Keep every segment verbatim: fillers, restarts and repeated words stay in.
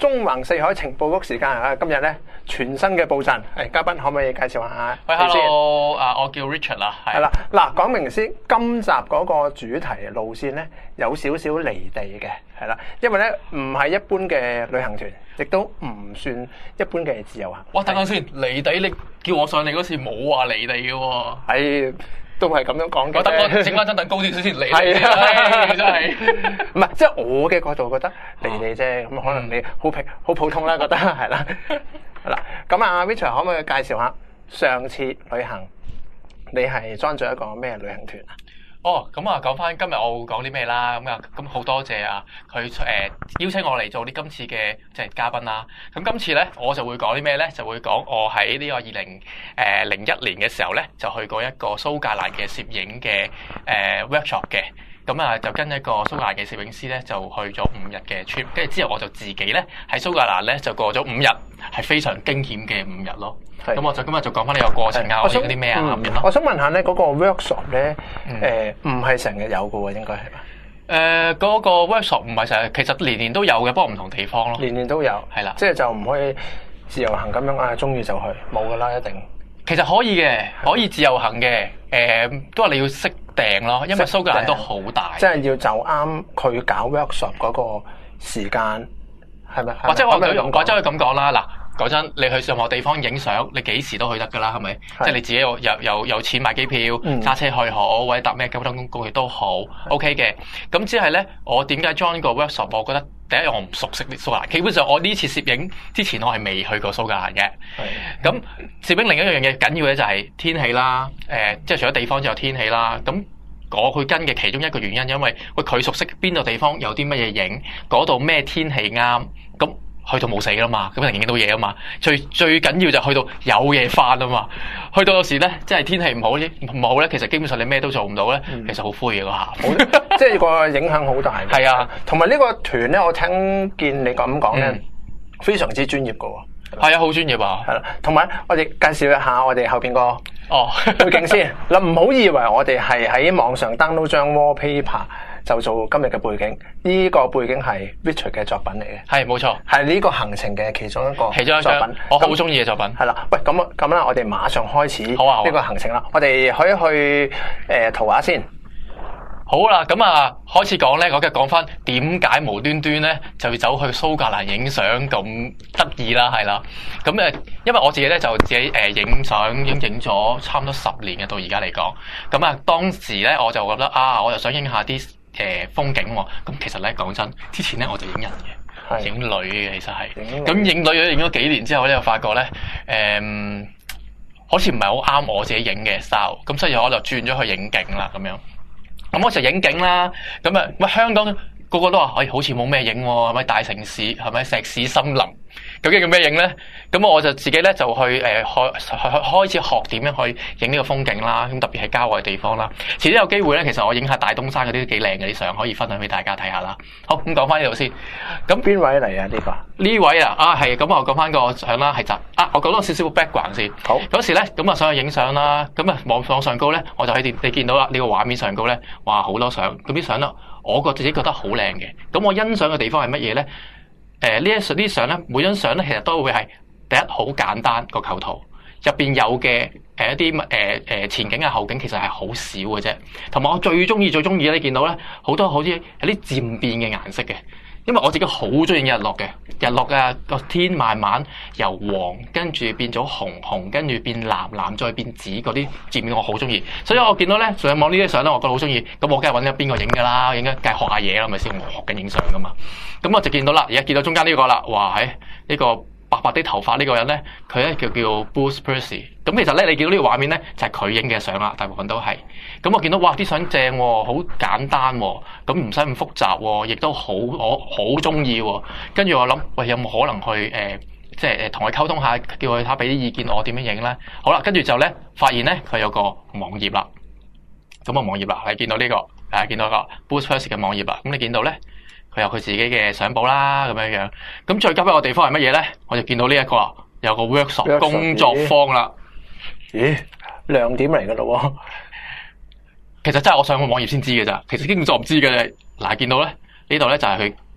縱橫四海情報局時間啊！今日咧全新嘅布陣，係嘉賓可唔可以介紹下？ 喂 ，hello，啊，我叫 Richard 啦， 係啦。嗱，講明先，今集嗰個主題路線咧有少少離地嘅，係啦，因為咧唔係一般嘅旅行團，亦都唔算一般嘅自由行。 哇，等陣先，離地你叫我上嚟嗰時冇話離地嘅喎。 係。都係咁樣講嘅。 我等我整翻張凳高啲先嚟。 係啊， 真係。 唔係，即係我嘅角度覺得離地啫，咁、哦、可能你好平好普通啦，覺得係啦。嗱，咁啊 Richard 可唔可以介紹下上次旅行你係裝咗一個咩旅行團啊？ 哦，咁啊，講翻今日我會講啲咩啦？咁啊，咁好多謝啊，佢誒、呃、邀請我嚟做啲今次嘅即係嘉賓啦。咁今次咧，我就會講啲咩咧？就會講我喺呢個二零誒零一年嘅時候咧，就去過一個蘇格蘭嘅攝影嘅誒、呃、workshop 嘅。咁啊，就跟一個蘇格蘭嘅攝影師咧，就去咗五日嘅 trip。跟住之後，我就自己咧喺蘇格蘭咧就過咗五日，係非常驚險嘅五日咯。咁我就今日就講翻呢個過程啊，我影嗰啲咩啊咁樣咯。 我想問下咧，嗰個 workshop 咧，誒唔係成日有嘅喎，應該係嘛？ 誒，嗰個 workshop 唔係成日，其實年年都有嘅，不過唔同地方咯。 年年都有，係啦，即係就唔可以自由行咁樣啊，中意就去，冇噶啦，一定。其實可以嘅，可以自由行嘅，誒，都係你要識訂咯，因為蘇格蘭都好大， 即係要就啱佢搞 workshop 嗰個時間，係咪？ 或者我或者可以咁講啦，嗱。講真，你去任何地方影相，你幾時都去得噶啦，係咪？即係你自己有有有有錢買機票，揸、嗯、車去好，或者搭咩交通工具都好 ，OK 嘅。咁只係咧，我點解 join 個 workshop？我覺得第一，我唔熟悉蘇格蘭，基本上我呢次攝影之前，我係未去過蘇格蘭嘅。咁攝影另一樣嘢緊要嘅就係天氣啦，誒、呃，即係除咗地方之後天氣啦。咁我去跟嘅其中一個原因，因為喂佢熟悉邊度地方有啲乜嘢影，嗰度咩天氣啱，咁。去到冇死噶嘛，咁一定影到嘢啊嘛。最最緊要就去到有嘢翻啊嘛。去到有時咧，即係天氣唔好咧，唔好咧，其實基本上你咩都做唔到咧、嗯，其實好灰嘅嗰下。即係個影響好大。係啊，同埋呢個團咧，我聽見你咁講咧，非常之專業噶喎。係啊，好專業啊。係啦，同埋我哋介紹一下我哋後邊個哦背景先。嗱，唔好以為我哋係喺網上 download 張 wallpaper。就做今日嘅背景，呢、這個背景係 Richard 嘅作品嚟嘅，係冇錯，係呢個行程嘅其中一個其中一個作品，我好中意嘅作品。係啦，喂，咁咁啦，我哋馬上開始好啊呢個行程啦，我哋可以去誒圖畫先。好啦，咁啊開始講咧，我嘅講翻點解無端端咧就要走去蘇格蘭影相咁得意啦，係啦。咁誒，因為我自己咧就自己誒影相已經影咗差唔多十年嘅，到而家嚟講。咁啊，當時咧我就覺得啊，我就想影下啲誒、呃、風景喎。咁其實咧講真，之前咧我就影人嘅，影女嘅其實係。咁影女咧影咗幾年之後咧，就發覺咧誒、嗯，好似唔係好啱我自己影嘅 style。咁所以我就轉咗去影景啦，咁樣。咁我就影景啦，咁啊，喂，香港個個都話，哎，好似冇咩影喎，係咪大城市，係咪石屎森林？究竟叫咩影咧？咁我就自己咧就去誒開開開始學點樣去影呢個風景啦，咁特別係郊外地方啦。遲啲有機會咧，其實我影下大東山嗰啲都幾靚嘅啲相，可以分享俾大家睇下啦。好，咁講翻呢度先。咁邊位嚟啊？呢個呢位啊，啊係，咁我講翻個相啦，係就啊，我講多少少 background 先。好，嗰時咧，咁啊上去影相啦，咁啊網網上高咧，我就喺你見到啦，呢個畫面上高咧，哇好多相，咁啲相咧，我覺自己覺得好靚嘅。咁我欣賞嘅地方係乜嘢咧？誒、呃，呢一呢啲相咧，每張相咧，其實都會係第一好簡單個構圖，入邊有嘅誒一啲誒誒前景啊後景，其實係好少嘅啫。同埋我最中意最中意咧，你見到咧好多好似有啲漸變嘅顏色嘅，因為我自己好中意日落嘅，日落啊個天慢慢由黃跟住變咗紅，紅跟住變藍，藍再變紫嗰啲漸變，我好中意。所以我見到咧上網呢啲相咧，我覺得好中意。咁我梗係揾咗邊個影噶啦，影緊梗係學下嘢啦，咪先我學緊影相噶嘛。咁我就見到啦，而家見到中間呢個啦，哇喺呢、這個白白啲頭髮呢個人咧，佢咧叫叫 Bruce Percy。咁其實咧，你見到呢個畫面咧，就係佢影嘅相啦，大部分都係。咁我見到哇，啲相正喎，好簡單喎，咁唔使咁複雜喎，亦都好我好中意喎。跟住我諗，喂，有冇可能去誒、呃，即係誒同佢溝通下，叫佢睇俾啲意見我點樣影咧？好啦，跟住就咧發現咧，佢有個網頁啦。咁個網頁啦，你見到呢、這個誒，見到個 Bruce Percy 嘅網頁啦。咁你見到咧？佢有佢自己嘅相簿啦，咁樣樣。咁最急迫嘅地方係乜嘢咧？我就見到呢、這、一個啦，有個 workshop 工作坊啦。咦，亮點嚟噶咯？其實真係我上個網頁先知嘅咋，其實基本上唔知嘅。嗱，見到咧呢度咧就係佢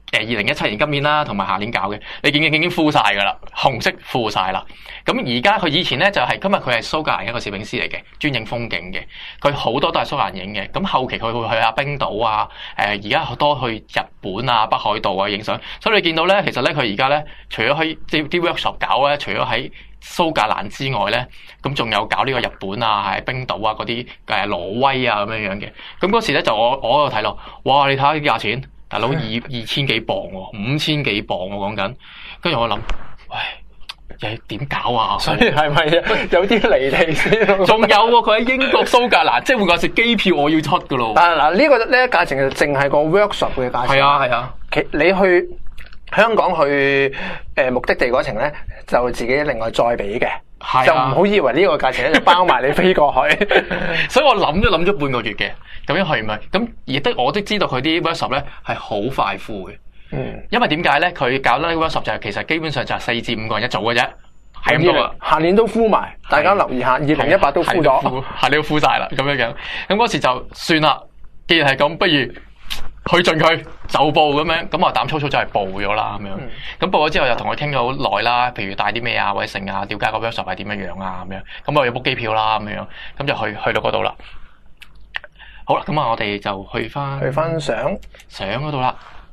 二零一七年今年啦，同埋下年搞嘅，你見已經 full 晒㗎啦，紅色 full 晒啦。咁而家佢以前咧就係、是、今日佢係蘇格蘭一個攝影師嚟嘅，專影風景嘅。佢好多都係蘇格蘭影嘅。咁後期佢會去下冰島啊，誒而家好多去日本啊、北海道啊影相。所以你見到咧，其實咧佢而家咧，除咗喺即係啲 workshop 搞咧，除咗喺蘇格蘭之外咧，咁仲有搞呢個日本啊、係冰島啊嗰啲誒挪威啊咁樣樣嘅。咁嗰時咧就我我喺度睇落，哇！你睇下啲價錢。大佬二二千幾磅喎，五千幾磅我講緊，跟住我諗，喂，又點搞啊？ 所以係咪有啲離地先？ 仲有喎，佢喺英國蘇格蘭，即係換句話說，機票我要出噶咯。 但係嗱，呢個呢價錢就淨係個 workshop 嘅價錢。 係啊係啊， 其你去香港去誒目的地嗰程咧，就自己另外再俾嘅。 啊、 就唔好以為呢個價錢咧就包埋你飛過去。 所以我諗都諗咗半個月嘅。咁樣去咪咁，而都我都知道佢啲 workshop 咧係好快 full 嘅。嗯，因為點解咧？佢搞得呢個 workshop 就係其實基本上就係四至五個人一組嘅啫，係咁多啊。 下年都 full 埋，大家留意下，二零一八都 full 咗， 下年都 full 晒啦，咁樣樣。咁嗰時就算啦，既然係咁，不如去盡佢就報咁樣。咁我膽粗粗就係報咗啦，咁樣。咁、嗯、報咗之後又同佢傾咗好耐啦，譬如帶啲咩啊，或者剩啊，了解個 workshop 係點樣樣啊，咁樣。咁我要 book 機票啦，咁樣，咁就去去到嗰度啦。好啦，咁啊，我哋就去翻去翻相相嗰度啦。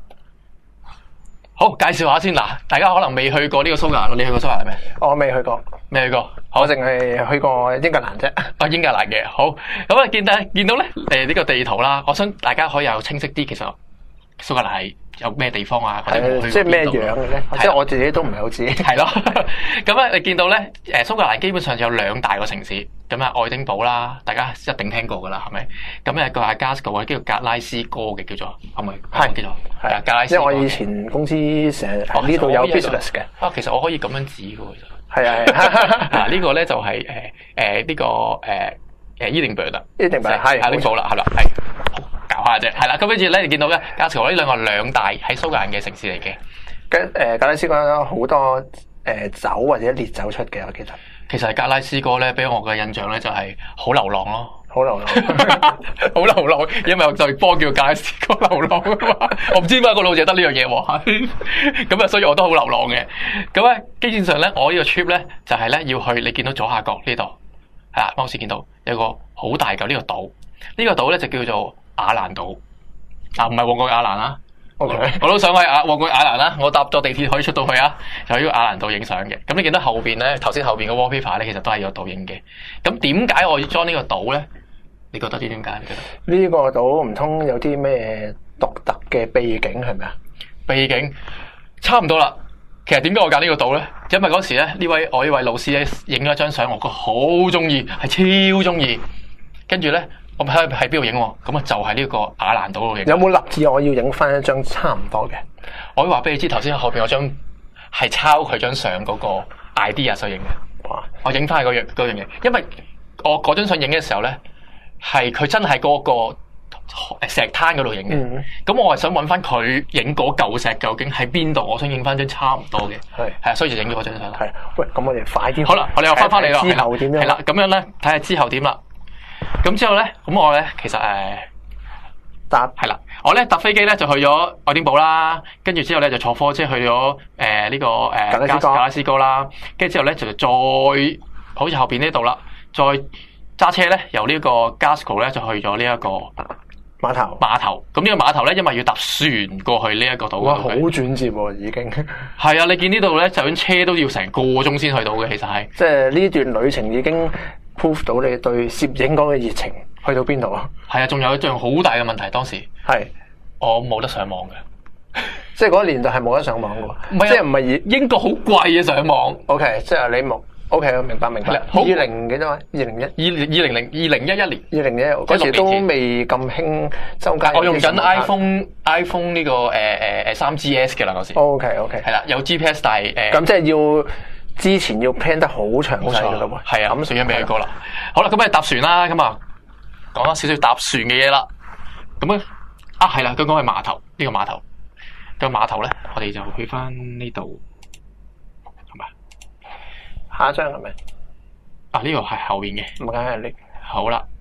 好，介紹下先嗱，大家可能未去過呢個蘇格蘭，你去過蘇格蘭咩？ 我未去過， 未去過， 我淨係去過英格蘭啫。 啊，英格蘭嘅，好。咁啊，見到見到咧，誒呢個地圖啦，我想大家可以有清晰啲，其實蘇格蘭係有咩地方啊？或者去即係咩樣嘅咧？即係我自己都唔係好知。係咯，咁啊，你見到咧，誒蘇格蘭基本上有兩大個城市。咁啊，愛丁堡啦，大家一定聽過噶啦，係咪？咁啊，個係 Glasgow 叫做格拉斯哥嘅，叫做係咪？係叫做係啊，格拉斯。 即係我以前公司成日喺呢度有 business 嘅。 啊，其實我可以咁樣指嘅，其實係啊係。 嗱，呢個咧就係誒誒呢個誒誒伊丁堡啦， 伊丁堡係愛丁堡啦，係啦，係搞下啫，係啦。咁跟住咧，你見到咧 Glasgow 呢兩個兩大喺蘇格蘭嘅城市嚟嘅。 跟誒格拉斯哥好多誒酒或者烈酒出嘅，我記得。 其實格拉斯哥咧，俾我嘅印象咧就係好流浪咯， 好流浪， 好流浪，因為我就幫叫格拉斯哥流浪啊嘛，我唔知點解個老姐得呢樣嘢喎，咁啊，所以我都好流浪嘅。咁咧，基本上咧，我呢個 trip 咧就係咧要去，你見到左下角呢度係啦，當時見到有個好大嚿呢個島，呢個島咧就叫做亞蘭島，啊，唔係旺角亞蘭啦。O Okay . K， 我都想去亞旺角亞蘭啦，我搭咗地鐵可以出到去啊，就喺個亞蘭島影相嘅。咁你見到後邊咧，頭先後邊個 wallpaper 咧，其實都係有島影嘅。咁點解我要裝呢個島咧？你覺得知點解？你覺得呢個島唔通有啲咩獨特嘅背景係咪啊？ 背景差唔多啦。其實點解我揀呢個島咧？因為嗰時咧呢位我呢位老師咧影咗張相，我覺得好中意，係超中意。跟住咧。我喺喺邊度影喎？咁啊就喺呢個亞蘭島度影。 有冇立志我要影翻一張差唔多嘅？ 我可以話俾你知，頭先後邊嗰張係抄佢張相嗰個 idea 所影嘅。哇！我影翻嗰樣嗰樣嘢，因為我嗰張相影嘅時候咧，係佢真係嗰個石灘嗰度影嘅。咁、嗯、我係想揾翻佢影嗰嚿石究竟喺邊度？我想影翻張差唔多嘅。係係啊，所以就影咗嗰張相。係喂，咁我哋快啲。 好啦，我哋又翻翻嚟啦。 之後點樣？ 係啦，咁樣咧，睇下之後點啦。咁之後咧，咁我咧其實誒搭係啦，我咧搭飛機咧就去咗愛丁堡啦，跟住之後咧就坐火車去咗誒呢個誒、呃、格拉斯格拉斯哥啦，跟住之後咧就再好似後邊呢度啦，再揸車咧由呢個 Glasgow 咧就去咗呢一個碼頭碼頭。咁呢個碼頭咧，因為要搭船過去呢一個島。 哇，好轉折喎，已經係啊！你見呢度咧，就算車都要成個鐘先去到嘅，其實係即係呢段旅程已經 prove 到你對攝影嗰個熱情去到邊度啊？ 係啊，仲有一樣好大嘅問題，當時係我冇得上網嘅， 即係嗰個年代係冇得上網嘅喎， 唔係啊， 即係唔係英國好貴嘅上網。 OK， 即係你冇 OK， 明白明白。二零幾多啊？二零一二二零零二零一一年， 二零一一嗰時都未咁興周街。 我用緊 iPhone iPhone 呢個誒誒誒三 G S 嘅啦嗰時。 OK OK， 係啦，有 G P S 但係誒。 咁即係要之前要 plan 得好詳細嘅咯喎。 係啊，咁算咗未去過啦。好啦，咁啊搭船啦，咁啊講多少少搭船嘅嘢啦。咁啊啊係啦，剛剛係碼頭呢個碼頭，個碼頭咧，我哋就去翻呢度。 下一張係咪？ 啊呢個係後邊嘅， 唔梗係你。 好啦，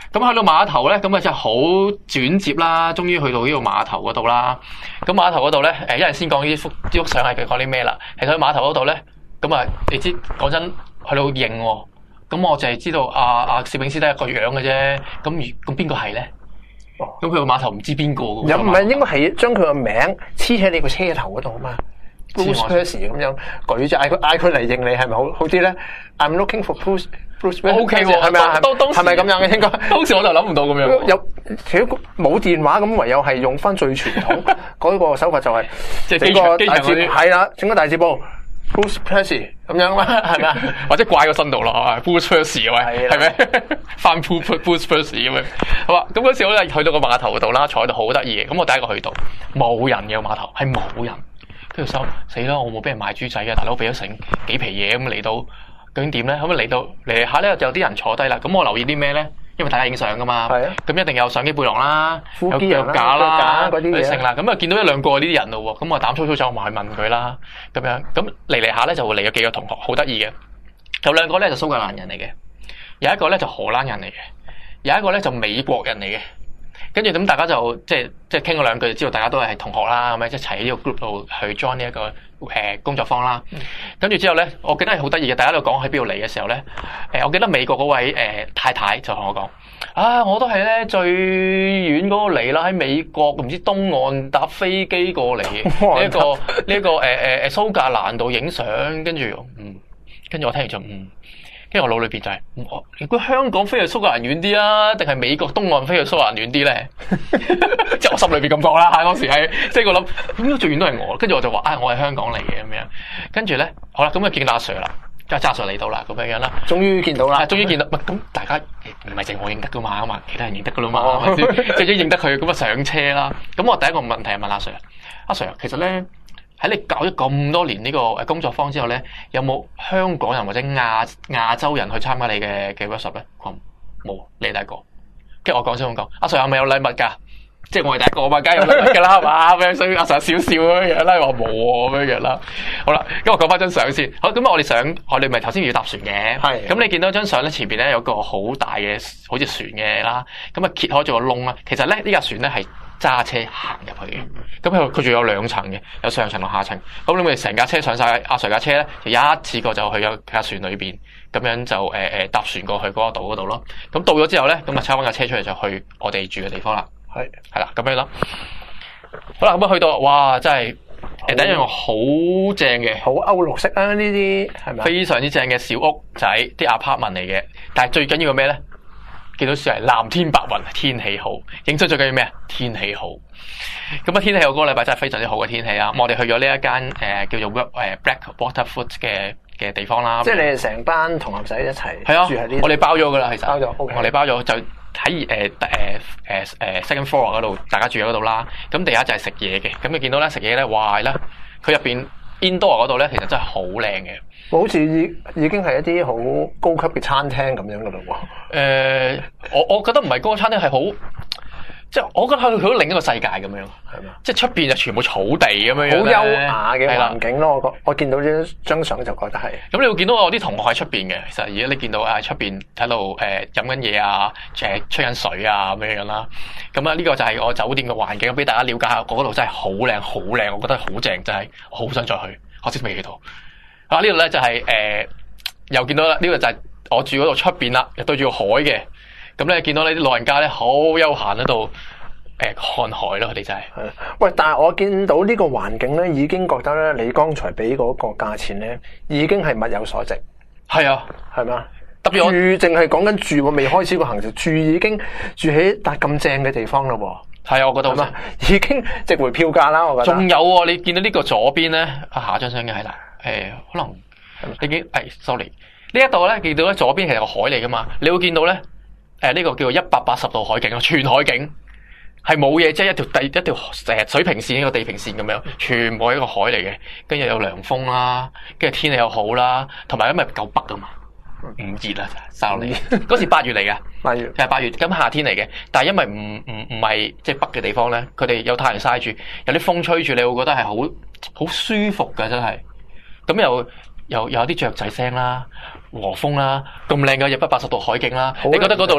咁去到碼頭咧，咁啊真係好轉接啦，終於去到呢個碼頭嗰度啦。咁碼頭嗰度咧，誒，一係先講呢幅呢幅相係佢講啲咩啦。其實去碼頭嗰度咧，咁啊，你知講真，去到認喎。咁我淨係知道阿阿攝影師得一個樣嘅啫。咁如咁邊個係咧？咁佢個碼頭唔知邊個嘅。 又唔係應該係將佢個名黐喺你個車頭嗰度啊嘛。Bruce Percy 咁樣舉住嗌佢嗌佢嚟認你係咪好好啲咧 ？I'm looking for Bruce Bruce Percy。O K 喎，係咪啊？當當係咪咁樣嘅應該？ 當時我就諗唔到咁樣。 有其實冇電話咁，唯有係用翻最傳統嗰個手法，就係整個大字係啦，整個大字報 Bruce Percy 咁樣啦，係咪啊？ 或者掛個身度咯，Bruce Percy 喂，係咪？翻 Bruce Bruce Percy 咁樣。好啊，咁嗰時我咧去到個碼頭度啦，坐喺度好得意嘅。咁我第一個去到冇人嘅碼頭，係冇人。跟住收死啦！我冇俾人賣豬仔嘅，大佬俾咗成幾皮嘢咁嚟到，究竟點咧？咁啊嚟到嚟下咧，就有啲人坐低啦。咁我留意啲咩咧？因為大家影相噶嘛，咁、啊、一定有相機背囊啦，有腳架啦，嗰啲嘢剩啦。咁啊見到一兩個呢啲人咯喎，咁我膽粗粗走埋去問佢啦，咁樣咁嚟嚟下咧就會嚟咗幾個同學，好得意嘅。有兩個咧就蘇格蘭人嚟嘅，有一個咧就荷蘭人嚟嘅，有一個咧就美國人嚟嘅。跟住咁大家就即係即係傾咗兩句，就知道大家都係同學啦，咁樣一齊喺呢個 group 度去 join 呢一個誒工作坊啦。跟住之後咧，我記得係好得意嘅，大家都講喺邊度嚟嘅時候咧，誒我記得美國嗰位誒太太就同我講：啊，我都係咧最遠嗰個嚟啦，喺美國唔知東岸搭飛機過嚟呢一個呢一個誒誒誒蘇格蘭度影相。跟住嗯，跟住我聽完就嗯。跟住我腦裏邊就係、是，如果香港飛去蘇格蘭遠啲啊，定係美國東岸飛去蘇格蘭遠啲咧？即係我心裏邊咁講啦，嗰時係，即係我諗，咁最遠都係我。跟住我就話，啊、哎，我係香港嚟嘅咁樣。跟住咧，好啦，咁就見到阿 Sir 啦，即係阿 Sir 嚟到啦，咁樣樣啦。終於見到啦，終於見到。唔係咁，大家唔係淨我認得噶嘛，咁啊，其他人認得噶啦嘛，係咪先？即係認得佢，咁啊上車啦。咁我第一個問題係問阿 Sir，阿 Sir，其實咧。喺你搞咗咁多年呢個誒工作坊之後咧，有冇香港人或者亞亞洲人去參加你嘅嘅 workshop 咧？佢話冇，你係第一個。跟住我講先咁講，阿 Sir 係咪有禮物㗎？即係我係第一個嘛，梗係有禮物㗎啦，係嘛？咁樣所以阿 Sir 少少咁樣啦，話冇喎咁樣啦。好啦，咁我講翻張相先。好，咁我哋想，我哋咪頭先要搭船嘅。係。咁你見到張相咧，前邊咧有個好大嘅好似船嘅啦，咁啊揭開咗個窿啦。其實咧呢架船咧係揸車行入去嘅，咁佢佢仲有兩層嘅，有上層同下層。咁你咪成架車上晒阿 Sir 架車咧，就一次過就去咗架船裏邊，咁樣就誒誒、呃、搭船過去嗰個島嗰度咯。咁到咗之後咧，咁啊抄翻架車出嚟就去我哋住嘅地方啦。係係啦，咁樣咯。好啦，咁啊去到，哇！真係誒第一樣好正嘅，好歐陸式啊！呢啲係咪非常之正嘅小屋仔，啲 apartment 嚟嘅。但係最緊要嘅咩咧？見到算係藍天白雲，天氣好。影出最緊要咩啊？天氣好。咁啊，天氣好嗰個禮拜真係非常之好嘅天氣啊！咁我哋去咗呢一間誒、呃、叫做 誒 Blackwater Foot 嘅嘅地方啦。即係你哋成班同學仔一齊係啊住喺呢？我哋包咗噶啦，其實包咗。Okay. 我哋包咗就喺誒誒誒誒 second floor 嗰度，大家住喺嗰度啦。咁地下就係食嘢嘅。咁你見到咧食嘢咧，哇咧，佢入邊 indoor 嗰度咧，其實真係好靚嘅。好似已已經係一啲好高級嘅餐廳咁樣噶咯喎。誒、呃，我我覺得唔係高級餐廳，係好，即係我覺得佢好另一個世界咁樣，係嘛？即係出邊就全部草地咁樣，好優雅嘅環境咯。我覺我見到張張相就覺得係。咁你會見到我啲同學喺出邊嘅，其實而家你見到喺出邊喺度誒飲緊嘢啊，誒吹緊水啊咁樣樣啦。咁啊呢個就係我酒店嘅環境，俾大家了解下，嗰度真係好靚好靚，我覺得好正，真係好想再去，可惜未去到。啊！呢度咧就係、是、誒、呃，又見到啦。呢、這個就係我住嗰度出邊啦，又對住個海嘅。咁咧見到呢啲老人家咧好悠閒喺度誒看海咯，佢哋真係。喂，但係我見到呢個環境咧，已經覺得咧，你剛才俾嗰個價錢咧，已經係物有所值。係啊，係咪啊？特別我住淨係講緊住，我未開始個行程，住已經住喺笪咁正嘅地方咯喎。係啊，我覺得好嘛，已經值回票價啦。我覺得。仲有喎、啊，你見到呢個左邊咧，啊下張相嘅係啦。誒、呃，可能你見誒 sorry 呢一度咧，見到咧左邊其實個海嚟噶嘛，你會見到咧誒呢、呃這個叫做一百八十度海景咯，全海景係冇嘢，即係一條地一條誒水平線一個地平線咁樣，全部係一個海嚟嘅，跟住有涼風啦，跟住天氣又好啦，同埋因為夠北噶嘛，唔熱啦，晒落嚟嗰時八月嚟嘅，八月係八月，咁夏天嚟嘅，但係因為唔唔唔係即係北嘅地方咧，佢哋有太陽曬住，有啲風吹住，你會覺得係好好舒服噶，真係。咁又又又有啲雀仔聲啦，和風啦，咁靚嘅一百八十度海景啦，你覺得嗰度咧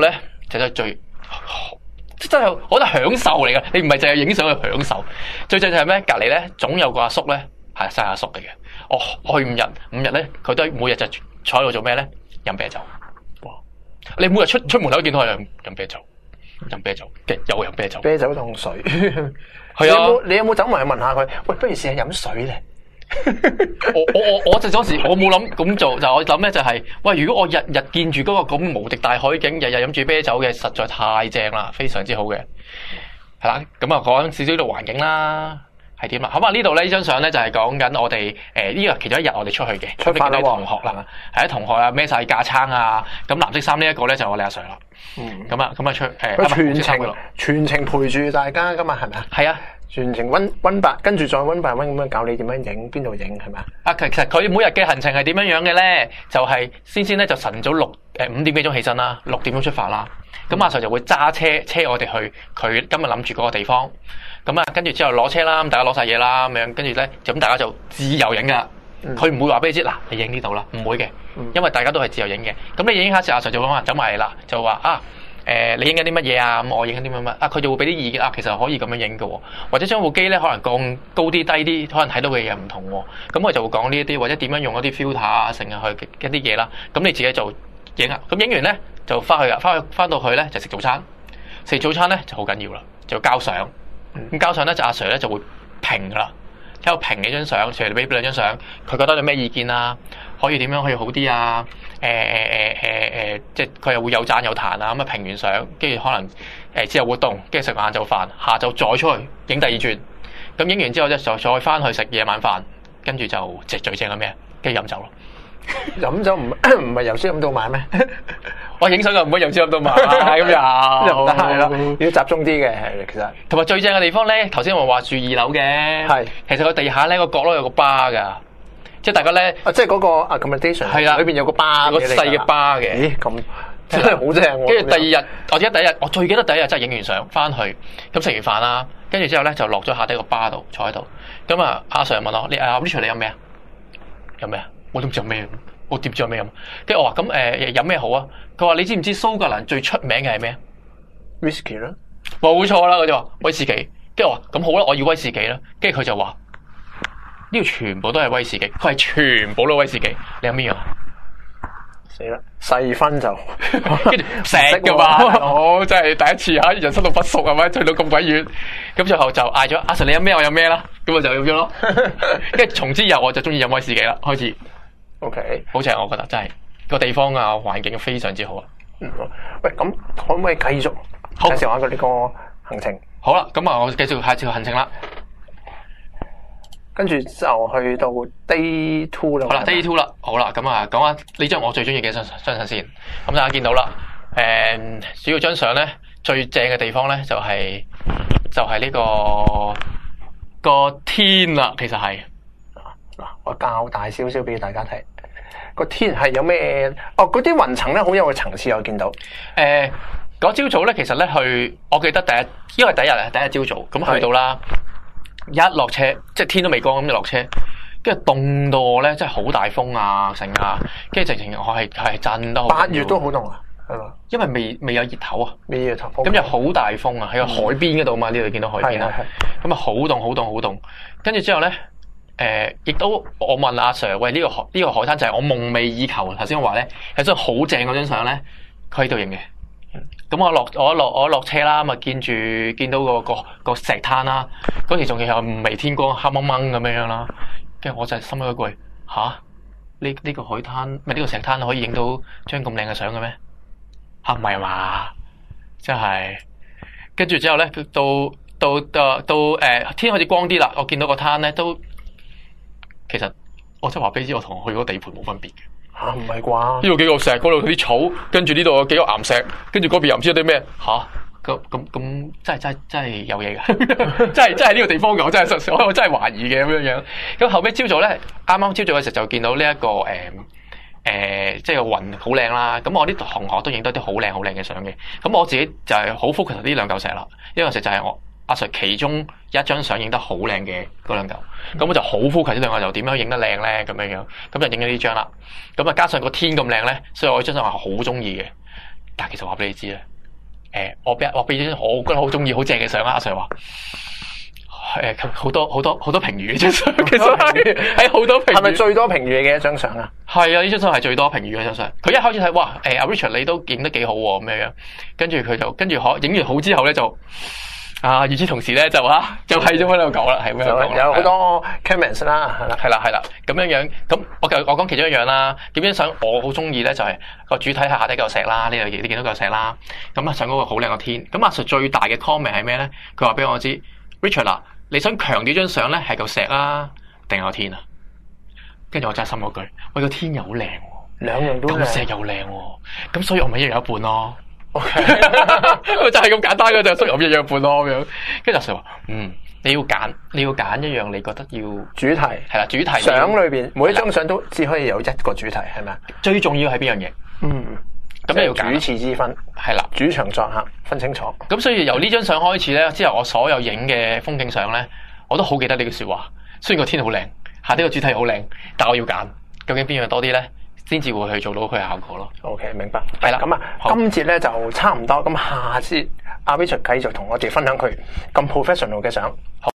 就係最真係我覺得享受嚟嘅。你唔係淨係影相去享受，最正就係咩？隔離咧總有個阿叔咧係晒阿叔嚟嘅。我我去五日五日咧，佢都每日就坐喺度做咩咧？飲啤酒。哇！你每日出出門口都見到佢飲飲啤酒，飲啤酒，嘅又飲啤酒， 啤酒同水。 係啊！ 你有冇你有冇走埋去問下佢？喂，不如試下飲水咧？ 我我我我就嗰時我冇諗咁做，就我諗咧就係、是，喂，如果我日日見住嗰個咁無敵大海景，日日飲住啤酒嘅，實在太正啦，非常之好嘅，係啦。咁啊講少少度環境啦，係點啦？咁啊呢度咧呢張相咧就係講緊我哋誒呢個其中一日我哋出去嘅， 出發啦喎， 同學啦，係啲同學啊孭晒架撐啊，咁藍色衫呢一個咧就係我哋阿 Sir 啦。嗯，咁啊咁啊出誒， 佢全程全程陪住大家噶嘛，係咪啊？ 係啊。 全程溫溫白，跟住再溫白溫咁樣教你點樣影，邊度影係咪啊？ 啊，其實佢每日嘅行程係點樣樣嘅咧？就係、是、先先咧就晨早六誒五點幾鐘起身啦，六點鐘出發啦。咁、嗯、阿 Sir 就會揸車車我哋去佢今日諗住嗰個地方。咁啊，跟住之後攞車啦，咁大家攞晒嘢啦，咁樣跟住咧，咁大家就自由影噶。佢唔、嗯、會話俾你知嗱，你影呢度啦，唔會嘅，嗯、因為大家都係自由影嘅。咁你影下時，阿 Sir 就會走埋嚟啦，就話啊。誒、呃，你影緊啲乜嘢啊？咁我影緊啲乜乜啊？佢就會俾啲意見啊。其實可以咁樣影嘅，或者將部機咧可能降高啲、低啲，可能睇到嘅嘢唔同。咁我就會講呢一啲，或者點樣用一啲 filter 啊，成日去一啲嘢啦。咁你自己就影啊。咁影完咧就翻去啊，翻去翻到去咧就食早餐。食早餐咧就好緊要啦，就要交相。咁交相咧就阿 Sir 咧就會評噶啦，喺度評你張相，隨你俾兩張相，佢覺得有咩意見啊？可以點樣可以好啲啊？誒誒誒誒誒，即係佢又會有讚有彈啊！咁啊評完相，跟住可能誒、呃、之後活動，跟住食晏晝飯，下晝再出去影第二轉。咁影完之後咧，就再翻去食夜晚飯，跟住就即係最正係咩？跟住飲酒咯。 飲酒唔唔係由朝飲到晚咩？ 我影相就唔可以由朝飲到晚咁又係咯，要集中啲嘅其實。同埋最正嘅地方咧，頭先我話住二樓嘅，係是其實個地下咧個角落有個吧㗎。即係大家咧， 啊，即係嗰個 accommodation 係啦，裏邊有個吧， 有個細嘅吧嘅。 咦，咁真係好正。 跟住第二日，我記得第一日，我最記得第一日真係影完相翻去，咁食完飯啦，跟住之後咧就落咗下低個吧度坐喺度。咁啊，阿 Sir 問我：你啊 Richard 你飲咩啊？飲咩啊？我都唔知飲咩，我點知飲咩飲？跟住我話：咁誒飲咩好啊？佢話：你知唔知蘇格蘭最出名嘅係咩 ？Whisky 啦， 冇錯啦。佢就話威士忌。跟住我話：咁好啦，我要威士忌啦。跟住佢就話。呢度全部都係威士忌，佢係全部都威士忌。你有咩樣啊？ 死啦！細分就跟住食噶嘛，我真係第一次嚇，人生路不熟係咪？去到咁鬼遠，咁最後就嗌咗阿 Sir 你飲咩我飲咩啦，咁我就飲咗咯。跟住從之以後我就中意飲威士忌啦，開始。 O K， 好正，我覺得真係個地方啊環境非常之好啊。 嗯，喂，咁可唔可以繼續介紹下佢呢個行程？ 好啦，咁啊，我繼續下次個行程啦。 跟住就去到 day two 啦。 好啦 ，day two 啦，好啦，咁啊，講下呢張我最中意嘅張張相先。咁大家見到啦，誒、嗯，主要張相咧最正嘅地方咧就係、是、就係、是、呢、這個個天啦。其實係嗱，我較大少少俾大家睇個天係有咩？哦，嗰啲雲層咧好有個層次，我見到。 誒，嗰朝早咧，其實咧去，我記得第一，因為第一日啊，第一朝早咁去到啦。一落車，即係天都未光咁就落車，跟住凍到我咧，真係好大風啊，成啊，跟住直情我係係震得好。 八月都好凍啊，係嘛？ 因為未未有熱頭啊， 未熱頭， 咁又好大風啊，喺個海邊嗰度嘛，呢度見到海邊啦，咁啊好凍好凍好凍，跟住之後咧，誒、呃，亦都我問阿 Sir， 喂，呢、這個海呢、這個海灘就係我夢寐以求，頭先我話咧有張好正嗰張相咧，佢喺度影嘅。咁我落我落我落車啦，咪見住見到個個個石灘啦，嗰時仲要有微天光黑掹掹咁樣樣啦，跟住我就心咗一句吓，呢呢、這個海灘咪呢個石灘可以影到張咁靚嘅相嘅咩？吓，唔係嘛，真係。跟住之後咧，到到到到誒、呃、天開始光啲啦，我見到個灘咧都其實我真係話俾你知，我同我去嗰個地盤冇分別嘅。 吓，唔係啩？呢度幾個石，嗰度啲草，跟住呢度有幾個岩石，跟住嗰邊又唔知有啲咩吓？咁咁咁真係真係真係有嘢㗎，真係真係呢個地方嘅，我真係我我真係懷疑嘅咁樣樣。咁後尾朝早咧，啱啱朝早嘅時候就見到呢、這、一個誒誒、呃呃，即係個雲好靚啦。咁我啲同學都影到啲好靚好靚嘅相嘅。咁我自己就係好 focus 呢兩嚿石啦。呢兩嚿石就係我阿 Sir 其中一張相影得好靚嘅嗰兩嚿。咁我就好 focus 呢兩個，就點樣影得靚咧？咁樣樣，咁就影咗呢張啦。咁啊，加上個天咁靚咧，所以我呢張相係好中意嘅。但係其實話俾你知咧， 誒，我俾我俾張我覺得好中意、好正嘅相啊！阿 Sir 話誒好多好多好多評語嘅張相，其實係喺好多評語， 係咪最多評語嘅一張相啊？ 係啊，呢張相係最多評語嘅張相。佢一開始睇哇，誒阿 Richard 你都影得幾好喎咁樣，跟住佢就跟住可影完好之後咧就。啊！與此同時咧，就啊，就係咁喺度講啦，係咁樣講有好多 comments 啦，係啦， 係啦，係啦，咁樣樣。咁我我講其中一樣啦。點樣想我好中意咧，就係個主體係下底嚿石啦，呢樣嘢你見到嚿石啦。咁啊，上嗰個好靚個天。咁阿 Sir 最大嘅 comment 係咩咧？佢話俾我知 ，Richard 嗱，你想強調張相咧係嚿石啊，定係個天啊？跟住我真係心嗰句，喂個天又好靚， 兩樣都靚， 嚿石又靚，咁所以我咪一樣一半咯。 OK， 就係咁簡單嘅就，所以我一樣半咯咁樣。跟住阿 Sir 話：嗯，你要揀，你要揀一樣你覺得要主題係啦，主題相裏邊每一張相都只可以有一個主題，係咪？ 最重要係邊樣嘢？ 嗯， 咁你要揀主次之分係啦， 主場作客分清楚。 咁所以由呢張相開始咧，之後我所有影嘅風景相咧，我都好記得呢句說話。雖然個天好靚，下底個主題好靚，但我要揀，究竟邊樣多啲咧？先至會去做到佢嘅效果咯。 OK，明白。 係啦， 咁啊，今節咧就差唔多。咁下節阿 Richard 繼續同我哋分享佢咁 professional 嘅相。